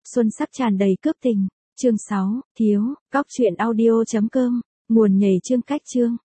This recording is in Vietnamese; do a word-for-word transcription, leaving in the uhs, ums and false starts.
xuân sắp tràn đầy cướp tình. Chương sáu, thiếu, góc truyện audio chấm com, nguồn nhảy chương cách chương.